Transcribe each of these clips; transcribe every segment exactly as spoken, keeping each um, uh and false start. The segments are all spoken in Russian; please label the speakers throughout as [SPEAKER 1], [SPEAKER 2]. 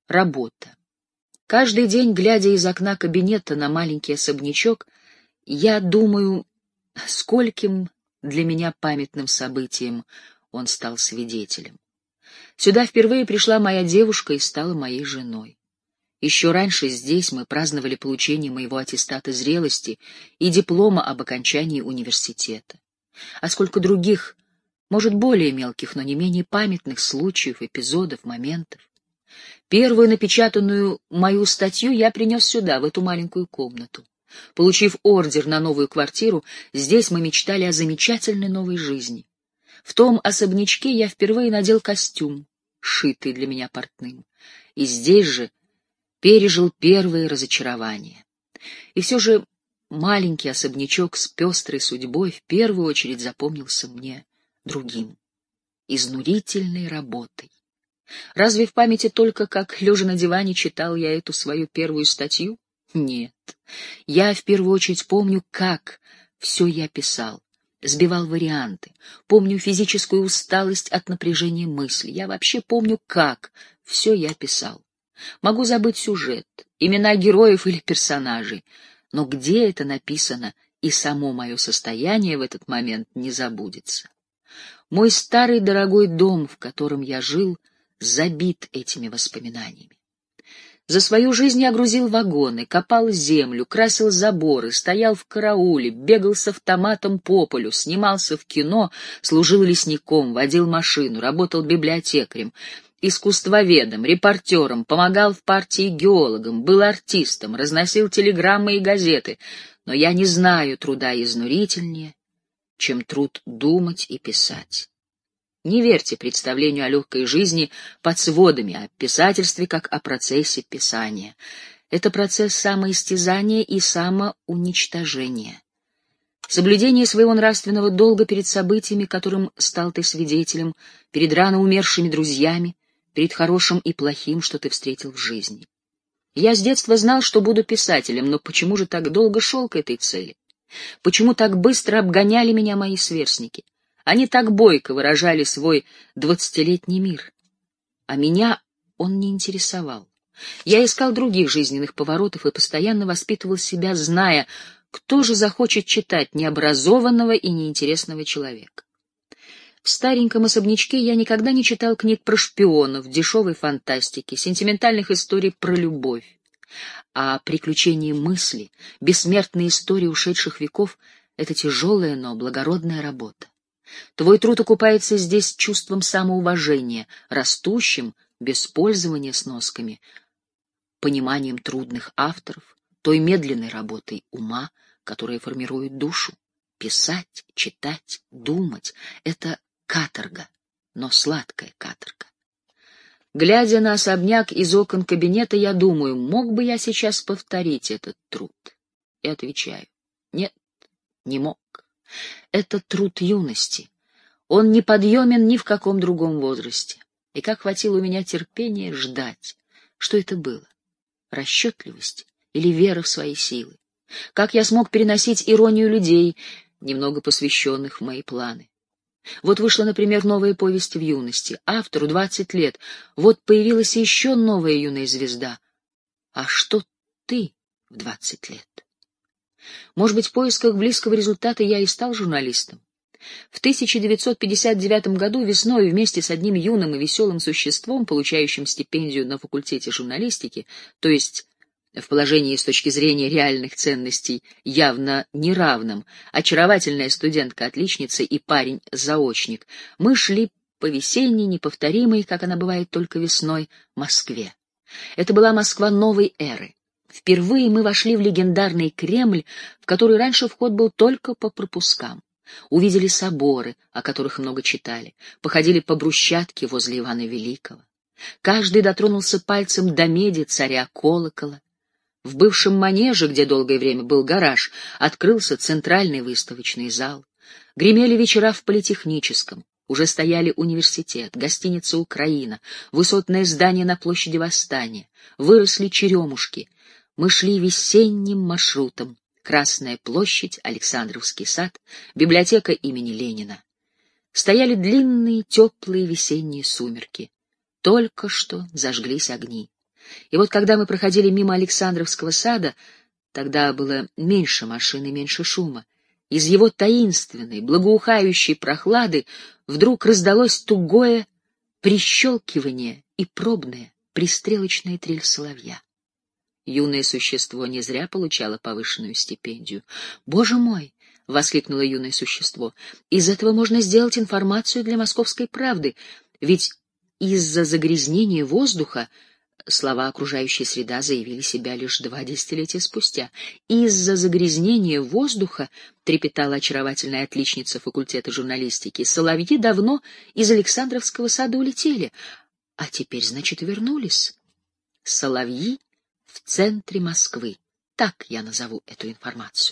[SPEAKER 1] Работа. Каждый день, глядя из окна кабинета на маленький особнячок, я думаю, скольким для меня памятным событием он стал свидетелем. Сюда впервые пришла моя девушка и стала моей женой. Еще раньше здесь мы праздновали получение моего аттестата зрелости и диплома об окончании университета. А сколько других, может, более мелких, но не менее памятных случаев, эпизодов, моментов. Первую напечатанную мою статью я принес сюда, в эту маленькую комнату. Получив ордер на новую квартиру, здесь мы мечтали о замечательной новой жизни. В том особнячке я впервые надел костюм, сшитый для меня портным, и здесь же пережил первые разочарования. И все же маленький особнячок с пестрой судьбой в первую очередь запомнился мне другим, изнурительной работой. Разве в памяти только, как, лежа на диване, читал я эту свою первую статью? Нет. Я в первую очередь помню, как все я писал, сбивал варианты, помню физическую усталость от напряжения мысли. Я вообще помню, как все я писал. Могу забыть сюжет, имена героев или персонажей, но где это написано, и само мое состояние в этот момент не забудется. Мой старый дорогой дом, в котором я жил, забит этими воспоминаниями. За свою жизнь я грузил вагоны, копал землю, красил заборы, стоял в карауле, бегал с автоматом по полю, снимался в кино, служил лесником, водил машину, работал библиотекарем, искусствоведом, репортером, помогал в партии геологам, был артистом, разносил телеграммы и газеты, но я не знаю труда изнурительнее, чем труд думать и писать. Не верьте представлению о легкой жизни под сводами, о писательстве как о процессе писания. Это процесс самоистязания и самоуничтожения. Соблюдение своего нравственного долга перед событиями, которым стал ты свидетелем, перед рано умершими друзьями, перед хорошим и плохим, что ты встретил в жизни. Я с детства знал, что буду писателем, но почему же так долго шел к этой цели? Почему так быстро обгоняли меня мои сверстники? Они так бойко выражали свой двадцатилетний мир, а меня он не интересовал. Я искал других жизненных поворотов и постоянно воспитывал себя, зная, кто же захочет читать необразованного и неинтересного человека. В стареньком особнячке я никогда не читал книг про шпионов, дешевой фантастики, сентиментальных историй про любовь. А приключения мысли, бессмертные истории ушедших веков — это тяжелая, но благородная работа. Твой труд окупается здесь чувством самоуважения, растущим, без пользования сносками, пониманием трудных авторов, той медленной работой ума, которая формирует душу. Писать, читать, думать — это каторга, но сладкая каторга. Глядя на особняк из окон кабинета, я думаю, мог бы я сейчас повторить этот труд? И отвечаю: нет, не мог. Это труд юности. Он не подъемен ни в каком другом возрасте. И как хватило у меня терпения ждать. Что это было? Расчетливость или вера в свои силы? Как я смог переносить иронию людей, немного посвященных в мои планы? Вот вышла, например, новая повесть в юности. Автору двадцать лет. Вот появилась еще новая юная звезда. А что ты в двадцать лет? Может быть, в поисках близкого результата я и стал журналистом. В тысяча девятьсот пятьдесят девятом году весной вместе с одним юным и веселым существом, получающим стипендию на факультете журналистики, то есть в положении с точки зрения реальных ценностей явно неравным, очаровательная студентка-отличница и парень-заочник, мы шли по весенней, неповторимой, как она бывает только весной, Москве. Это была Москва новой эры. Впервые мы вошли в легендарный Кремль, в который раньше вход был только по пропускам. Увидели соборы, о которых много читали, походили по брусчатке возле Ивана Великого. Каждый дотронулся пальцем до меди царя колокола. В бывшем манеже, где долгое время был гараж, открылся центральный выставочный зал. Гремели вечера в политехническом. Уже стояли университет, гостиница «Украина», высотное здание на площади Восстания. Выросли черемушки. Мы шли весенним маршрутом. Красная площадь, Александровский сад, библиотека имени Ленина. Стояли длинные, теплые весенние сумерки. Только что зажглись огни. И вот когда мы проходили мимо Александровского сада, тогда было меньше машин и меньше шума, из его таинственной, благоухающей прохлады вдруг раздалось тугое прищелкивание и пробная, пристрелочная трель соловья. Юное существо не зря получало повышенную стипендию. «Боже мой!» — воскликнуло юное существо. «Из этого можно сделать информацию для «Московской правды», ведь из-за загрязнения воздуха слова «окружающая среда» заявили себя лишь два десятилетия спустя. Из-за загрязнения воздуха, трепетала очаровательная отличница факультета журналистики, соловьи давно из Александровского сада улетели, а теперь, значит, вернулись. Соловьи в центре Москвы. Так я назову эту информацию.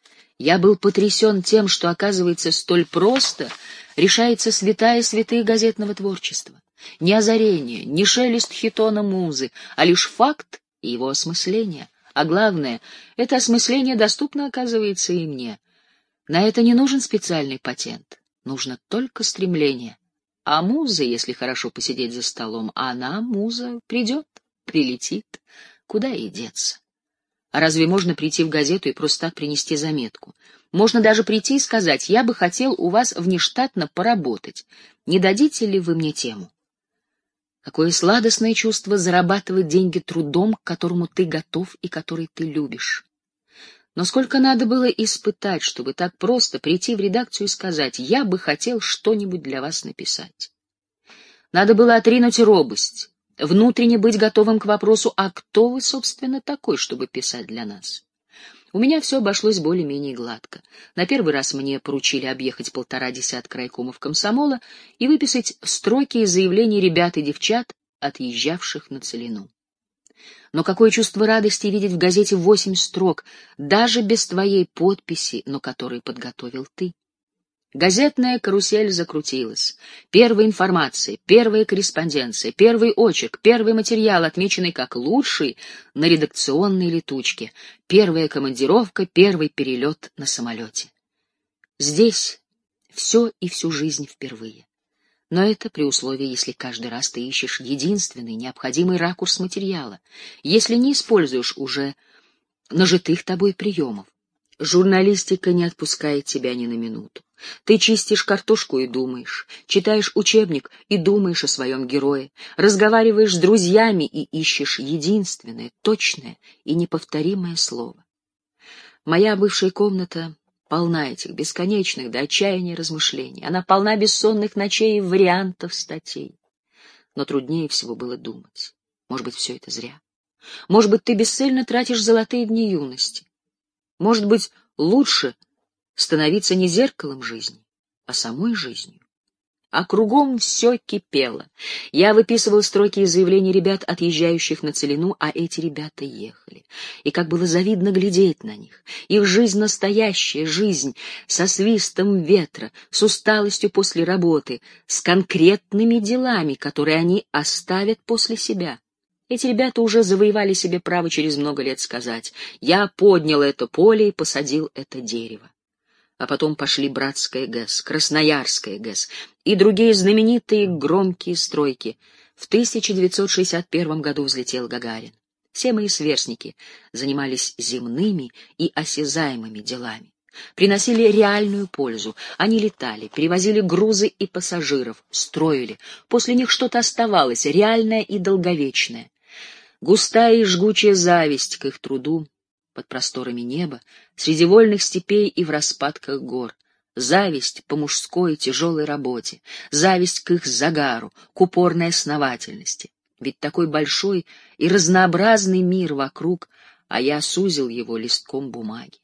[SPEAKER 1] Я был потрясен тем, что, оказывается, столь просто решается святая святых газетного творчества. Не озарение, не шелест хитона музы, а лишь факт и его осмысление. А главное, это осмысление доступно, оказывается, и мне. На это не нужен специальный патент, нужно только стремление. А муза, если хорошо посидеть за столом, она, муза, придет, прилетит, куда ей деться. А разве можно прийти в газету и просто так принести заметку? Можно даже прийти и сказать: «Я бы хотел у вас внештатно поработать. Не дадите ли вы мне тему?» Какое сладостное чувство зарабатывать деньги трудом, к которому ты готов и который ты любишь. Но сколько надо было испытать, чтобы так просто прийти в редакцию и сказать: «Я бы хотел что-нибудь для вас написать». Надо было отринуть робость, внутренне быть готовым к вопросу: «А кто вы, собственно, такой, чтобы писать для нас?» У меня все обошлось более-менее гладко. На первый раз мне поручили объехать полтора десятка райкомов комсомола и выписать строки из заявлений ребят и девчат, отъезжавших на Целину. Но какое чувство радости видеть в газете восемь строк, даже без твоей подписи, но которые подготовил ты. Газетная карусель закрутилась. Первая информация, первая корреспонденция, первый очерк, первый материал, отмеченный как лучший на редакционной летучке, первая командировка, первый перелет на самолете. Здесь все и всю жизнь впервые. Но это при условии, если каждый раз ты ищешь единственный необходимый ракурс материала, если не используешь уже нажитых тобой приемов. Журналистика не отпускает тебя ни на минуту. Ты чистишь картошку и думаешь, читаешь учебник и думаешь о своем герое, разговариваешь с друзьями и ищешь единственное, точное и неповторимое слово. Моя бывшая комната полна этих бесконечных до отчаяния размышлений. Она полна бессонных ночей и вариантов статей. Но труднее всего было думать. Может быть, все это зря. Может быть, ты бесцельно тратишь золотые дни юности. Может быть, лучше становиться не зеркалом жизни, а самой жизнью. А кругом все кипело. Я выписывал строки из заявлений ребят, отъезжающих на Целину, а эти ребята ехали. И как было завидно глядеть на них. Их жизнь — настоящая жизнь, со свистом ветра, с усталостью после работы, с конкретными делами, которые они оставят после себя. Эти ребята уже завоевали себе право через много лет сказать: «Я поднял это поле и посадил это дерево». А потом пошли Братская ГЭС, Красноярская ГЭС и другие знаменитые громкие стройки. В тысяча девятьсот шестьдесят первом году взлетел Гагарин. Все мои сверстники занимались земными и осязаемыми делами, приносили реальную пользу. Они летали, перевозили грузы и пассажиров, строили. После них что-то оставалось, реальное и долговечное. Густая и жгучая зависть к их труду под просторами неба, среди вольных степей и в распадках гор. Зависть по мужской тяжелой работе, зависть к их загару, к упорной основательности. Ведь такой большой и разнообразный мир вокруг, а я сузил его листком бумаги.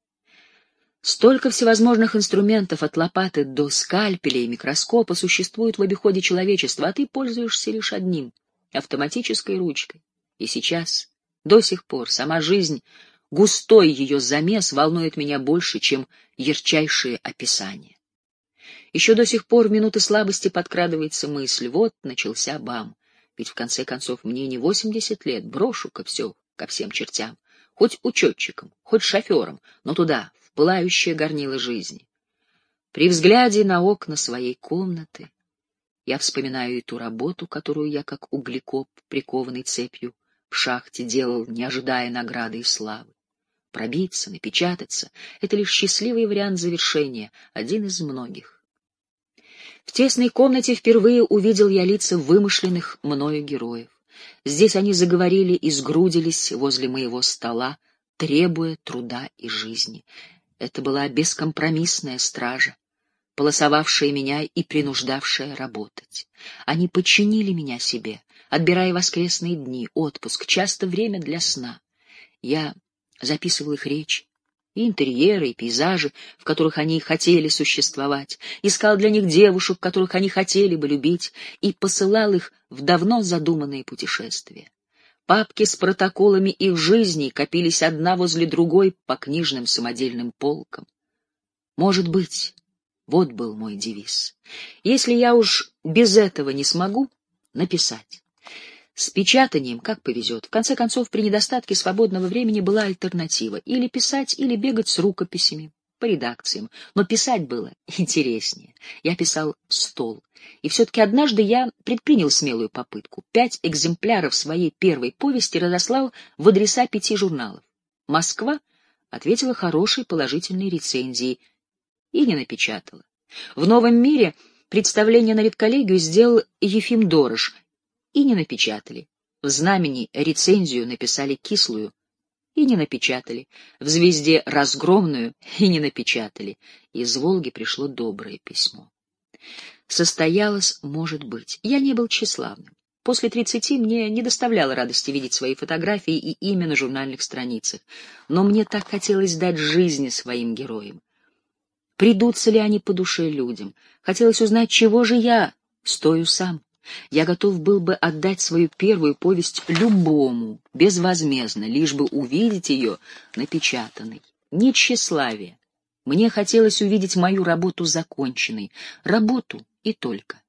[SPEAKER 1] Столько всевозможных инструментов от лопаты до скальпеля и микроскопа существует в обиходе человечества, а ты пользуешься лишь одним — автоматической ручкой. И сейчас, до сих пор, сама жизнь, густой ее замес волнует меня больше, чем ярчайшие описания. Еще до сих пор в минуты слабости подкрадывается мысль: вот начался БАМ. Ведь в конце концов мне не восемьдесят лет, брошу-ка все ко всем чертям, хоть учетчиком, хоть шофером, но туда, в пылающее горнило жизни. При взгляде на окна своей комнаты я вспоминаю и ту работу, которую я, как углекоп, прикованный цепью, в шахте делал, не ожидая награды и славы. Пробиться, напечататься — это лишь счастливый вариант завершения, один из многих. В тесной комнате впервые увидел я лица вымышленных мною героев. Здесь они заговорили и сгрудились возле моего стола, требуя труда и жизни. Это была бескомпромиссная стража, полосовавшая меня и принуждавшая работать. Они подчинили меня себе, отбирая воскресные дни, отпуск, часто время для сна. Я записывал их речи, и интерьеры, и пейзажи, в которых они хотели существовать, искал для них девушек, которых они хотели бы любить, и посылал их в давно задуманные путешествия. Папки с протоколами их жизней копились одна возле другой по книжным самодельным полкам. Может быть, вот был мой девиз. Если я уж без этого не смогу, написать. С печатанием как повезет. В конце концов, при недостатке свободного времени была альтернатива: или писать, или бегать с рукописями по редакциям. Но писать было интереснее. Я писал в стол. И все-таки однажды я предпринял смелую попытку. Пять экземпляров своей первой повести разослал в адреса пяти журналов. Москва ответила хорошей положительной рецензией и не напечатала. В «Новом мире» представление на редколлегию сделал Ефим Дорож, и не напечатали. В «Знамени» рецензию написали кислую и не напечатали. В «Звезде» разгромную и не напечатали. Из Волги пришло доброе письмо. Состоялось, может быть. Я не был тщеславным. После тридцати мне не доставляло радости видеть свои фотографии и имя на журнальных страницах. Но мне так хотелось дать жизни своим героям. Придутся ли они по душе людям? Хотелось узнать, чего же я стою сам. Я готов был бы отдать свою первую повесть любому, безвозмездно, лишь бы увидеть ее напечатанной. Не тщеславие. Мне хотелось увидеть мою работу законченной. Работу и только.